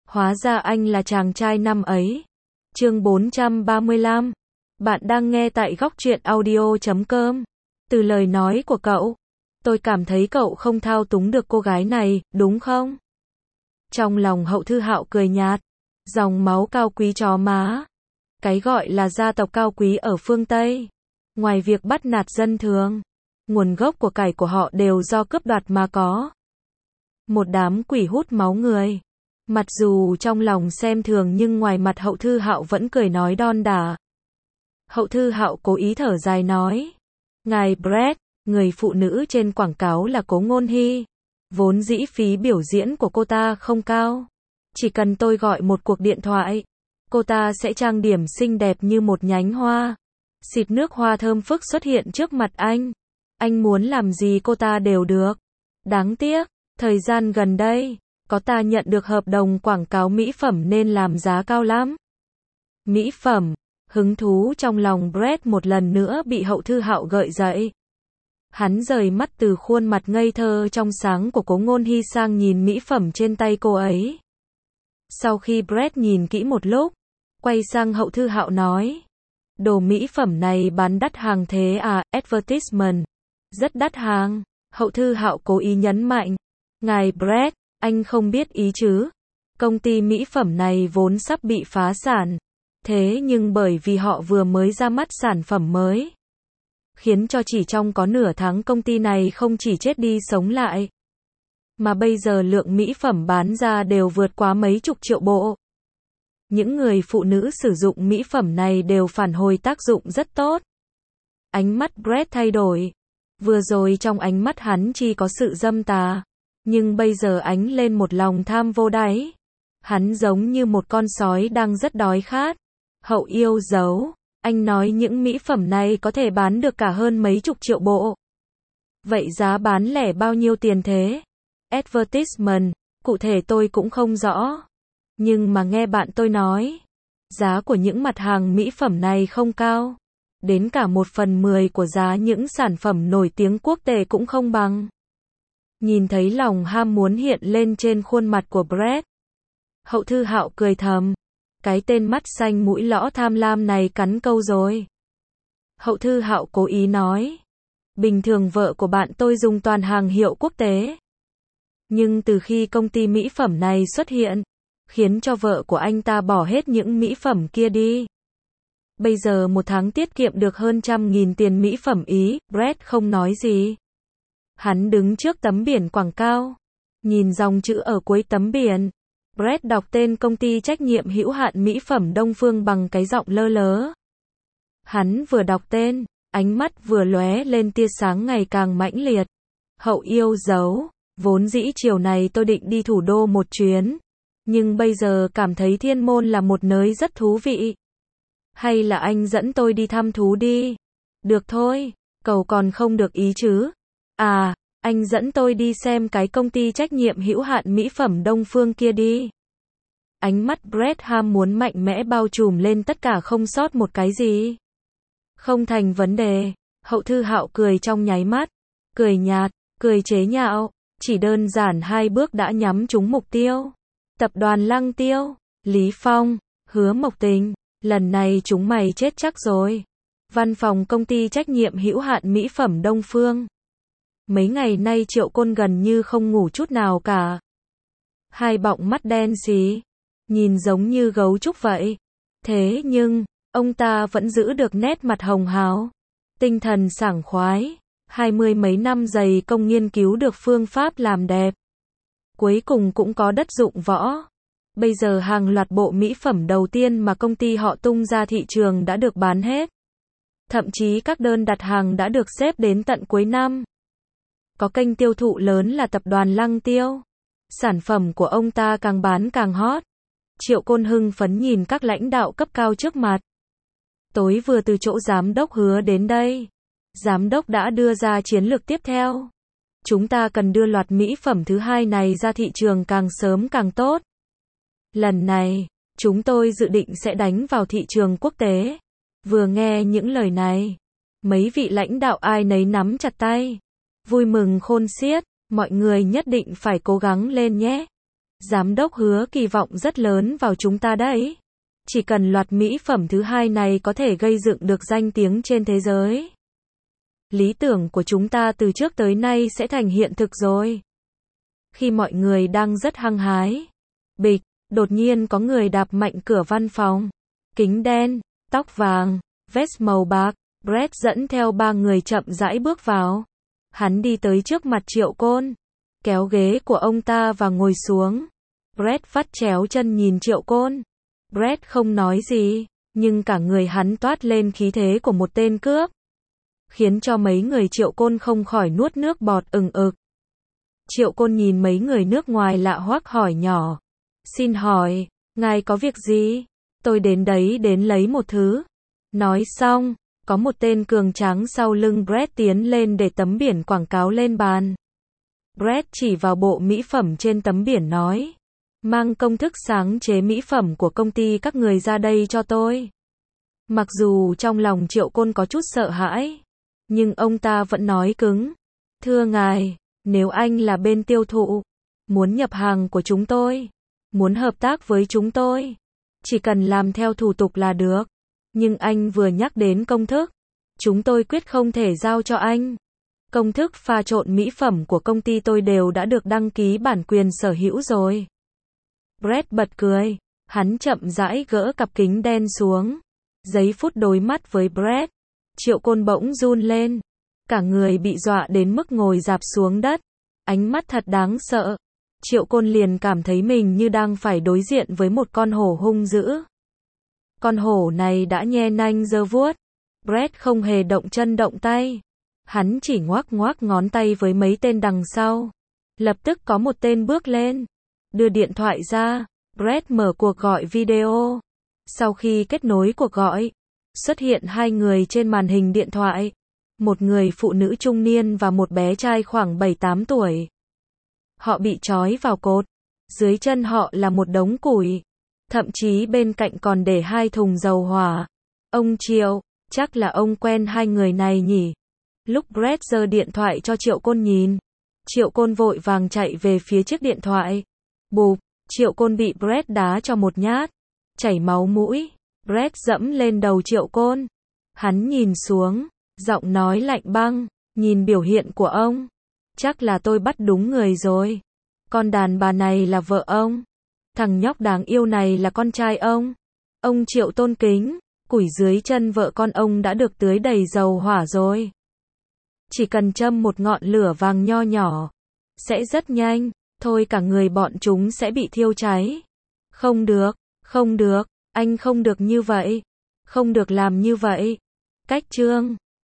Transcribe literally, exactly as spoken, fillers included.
Hóa ra anh là chàng trai năm ấy. Chương bốn trăm ba mươi lăm. Bạn đang nghe tại góc truyện audio chấm com. Từ lời nói của cậu, tôi cảm thấy cậu không thao túng được cô gái này, đúng không? Trong lòng Hậu Thư Hạo cười nhạt. Dòng máu cao quý chó má. Cái gọi là gia tộc cao quý ở phương Tây. Ngoài việc bắt nạt dân thường, nguồn gốc của cải của họ đều do cướp đoạt mà có. Một đám quỷ hút máu người. Mặc dù trong lòng xem thường nhưng ngoài mặt Hậu Thư Hạo vẫn cười nói đon đả. Hậu Thư Hạo cố ý thở dài nói. Ngài Brett, người phụ nữ trên quảng cáo là Cố Ngôn Hy. Vốn dĩ phí biểu diễn của cô ta không cao. Chỉ cần tôi gọi một cuộc điện thoại, cô ta sẽ trang điểm xinh đẹp như một nhánh hoa. Xịt nước hoa thơm phức xuất hiện trước mặt anh. Anh muốn làm gì cô ta đều được. Đáng tiếc, thời gian gần đây, có ta nhận được hợp đồng quảng cáo mỹ phẩm nên làm giá cao lắm. Mỹ phẩm, hứng thú trong lòng Brett một lần nữa bị Hậu Thư Hạo gợi dậy. Hắn rời mắt từ khuôn mặt ngây thơ trong sáng của Cố Ngôn Hy sang nhìn mỹ phẩm trên tay cô ấy. Sau khi Brett nhìn kỹ một lúc, quay sang Hậu Thư Hạo nói. Đồ mỹ phẩm này bán đắt hàng thế à, advertisement. Rất đắt hàng. Hậu Thư Hạo cố ý nhấn mạnh. Ngài Brett, anh không biết ý chứ. Công ty mỹ phẩm này vốn sắp bị phá sản. Thế nhưng bởi vì họ vừa mới ra mắt sản phẩm mới, khiến cho chỉ trong có nửa tháng công ty này không chỉ chết đi sống lại, mà bây giờ lượng mỹ phẩm bán ra đều vượt quá mấy chục triệu bộ. Những người phụ nữ sử dụng mỹ phẩm này đều phản hồi tác dụng rất tốt. Ánh mắt Brett thay đổi. Vừa rồi trong ánh mắt hắn chỉ có sự dâm tà, nhưng bây giờ ánh lên một lòng tham vô đáy. Hắn giống như một con sói đang rất đói khát. Hậu yêu dấu, anh nói những mỹ phẩm này có thể bán được cả hơn mấy chục triệu bộ. Vậy giá bán lẻ bao nhiêu tiền thế? Advertisement, cụ thể tôi cũng không rõ. Nhưng mà nghe bạn tôi nói, giá của những mặt hàng mỹ phẩm này không cao. Đến cả một phần mười của giá những sản phẩm nổi tiếng quốc tế cũng không bằng. Nhìn thấy lòng ham muốn hiện lên trên khuôn mặt của Brett, Hậu Thư Hạo cười thầm. Cái tên mắt xanh mũi lõ tham lam này cắn câu rồi. Hậu Thư Hạo cố ý nói. Bình thường vợ của bạn tôi dùng toàn hàng hiệu quốc tế. Nhưng từ khi công ty mỹ phẩm này xuất hiện, khiến cho vợ của anh ta bỏ hết những mỹ phẩm kia đi. Bây giờ một tháng tiết kiệm được hơn trăm nghìn tiền mỹ phẩm Ý. Brett không nói gì. Hắn đứng trước tấm biển quảng cáo, nhìn dòng chữ ở cuối tấm biển. Brett đọc tên công ty trách nhiệm hữu hạn mỹ phẩm Đông Phương bằng cái giọng lơ lớ. Hắn vừa đọc tên, ánh mắt vừa lóe lên tia sáng ngày càng mãnh liệt. Hậu yêu dấu, vốn dĩ chiều này tôi định đi thủ đô một chuyến, nhưng bây giờ cảm thấy Thiên Môn là một nơi rất thú vị. Hay là anh dẫn tôi đi thăm thú đi? Được thôi, cậu còn không được ý chứ? À, anh dẫn tôi đi xem cái công ty trách nhiệm hữu hạn mỹ phẩm Đông Phương kia đi. Ánh mắt Brett ham muốn mạnh mẽ bao trùm lên tất cả không sót một cái gì. Không thành vấn đề. Hậu Thư Hạo cười trong nháy mắt. Cười nhạt, cười chế nhạo. Chỉ đơn giản hai bước đã nhắm trúng mục tiêu. Tập đoàn Lăng Tiêu, Lý Phong, Hứa Mộc Tình. Lần này chúng mày chết chắc rồi. Văn phòng công ty trách nhiệm hữu hạn mỹ phẩm Đông Phương. Mấy ngày nay Triệu Côn gần như không ngủ chút nào cả. Hai bọng mắt đen xí, nhìn giống như gấu trúc vậy. Thế nhưng, ông ta vẫn giữ được nét mặt hồng hào, tinh thần sảng khoái. Hai mươi mấy năm dày công nghiên cứu được phương pháp làm đẹp, cuối cùng cũng có đất dụng võ. Bây giờ hàng loạt bộ mỹ phẩm đầu tiên mà công ty họ tung ra thị trường đã được bán hết. Thậm chí các đơn đặt hàng đã được xếp đến tận cuối năm. Có kênh tiêu thụ lớn là tập đoàn Lăng Tiêu. Sản phẩm của ông ta càng bán càng hot. Triệu Côn hưng phấn nhìn các lãnh đạo cấp cao trước mặt. Tối vừa từ chỗ giám đốc Hứa đến đây. Giám đốc đã đưa ra chiến lược tiếp theo. Chúng ta cần đưa loạt mỹ phẩm thứ hai này ra thị trường càng sớm càng tốt. Lần này, chúng tôi dự định sẽ đánh vào thị trường quốc tế. Vừa nghe những lời này, mấy vị lãnh đạo ai nấy nắm chặt tay. Vui mừng khôn xiết, mọi người nhất định phải cố gắng lên nhé. Giám đốc hứa kỳ vọng rất lớn vào chúng ta đấy. Chỉ cần loạt mỹ phẩm thứ hai này có thể gây dựng được danh tiếng trên thế giới. Lý tưởng của chúng ta từ trước tới nay sẽ thành hiện thực rồi. Khi mọi người đang rất hăng hái, bịch, đột nhiên có người đạp mạnh cửa văn phòng. Kính đen, tóc vàng, vest màu bạc, Brett dẫn theo ba người chậm rãi bước vào. Hắn đi tới trước mặt Triệu Côn, kéo ghế của ông ta và ngồi xuống. Brett vắt chéo chân nhìn Triệu Côn. Brett không nói gì, nhưng cả người hắn toát lên khí thế của một tên cướp, khiến cho mấy người Triệu Côn không khỏi nuốt nước bọt ừng ực. Triệu Côn nhìn mấy người nước ngoài lạ hoắc hỏi nhỏ. Xin hỏi, ngài có việc gì? Tôi đến đấy đến lấy một thứ. Nói xong, có một tên cường tráng sau lưng Brett tiến lên để tấm biển quảng cáo lên bàn. Brett chỉ vào bộ mỹ phẩm trên tấm biển nói. Mang công thức sáng chế mỹ phẩm của công ty các người ra đây cho tôi. Mặc dù trong lòng Triệu Côn có chút sợ hãi, nhưng ông ta vẫn nói cứng. Thưa ngài, nếu anh là bên tiêu thụ, muốn nhập hàng của chúng tôi, muốn hợp tác với chúng tôi, chỉ cần làm theo thủ tục là được. Nhưng anh vừa nhắc đến công thức, chúng tôi quyết không thể giao cho anh. Công thức pha trộn mỹ phẩm của công ty tôi đều đã được đăng ký bản quyền sở hữu rồi. Brett bật cười, hắn chậm rãi gỡ cặp kính đen xuống. Giây phút đối mắt với Brett, Triệu Côn bỗng run lên, cả người bị dọa đến mức ngồi rạp xuống đất, ánh mắt thật đáng sợ. Triệu Côn liền cảm thấy mình như đang phải đối diện với một con hổ hung dữ. Con hổ này đã nhe nanh giơ vuốt. Brett không hề động chân động tay, hắn chỉ ngoác ngoác ngón tay với mấy tên đằng sau. Lập tức có một tên bước lên, đưa điện thoại ra. Brett mở cuộc gọi video. Sau khi kết nối cuộc gọi, xuất hiện hai người trên màn hình điện thoại. Một người phụ nữ trung niên và một bé trai khoảng bảy tám tuổi. Họ bị trói vào cột. Dưới chân họ là một đống củi. Thậm chí bên cạnh còn để hai thùng dầu hỏa. Ông Triệu, chắc là ông quen hai người này nhỉ? Lúc Brett giơ điện thoại cho Triệu Côn nhìn, Triệu Côn vội vàng chạy về phía chiếc điện thoại. Bụp, Triệu Côn bị Brett đá cho một nhát, chảy máu mũi. Brett dẫm lên đầu Triệu Côn. Hắn nhìn xuống, giọng nói lạnh băng, nhìn biểu hiện của ông, chắc là tôi bắt đúng người rồi. Con đàn bà này là vợ ông. Thằng nhóc đáng yêu này là con trai ông. Ông Triệu tôn kính, củi dưới chân vợ con ông đã được tưới đầy dầu hỏa rồi. Chỉ cần châm một ngọn lửa vàng nho nhỏ, sẽ rất nhanh, thôi cả người bọn chúng sẽ bị thiêu cháy. Không được, không được, anh không được như vậy. Không được làm như vậy. Cách chương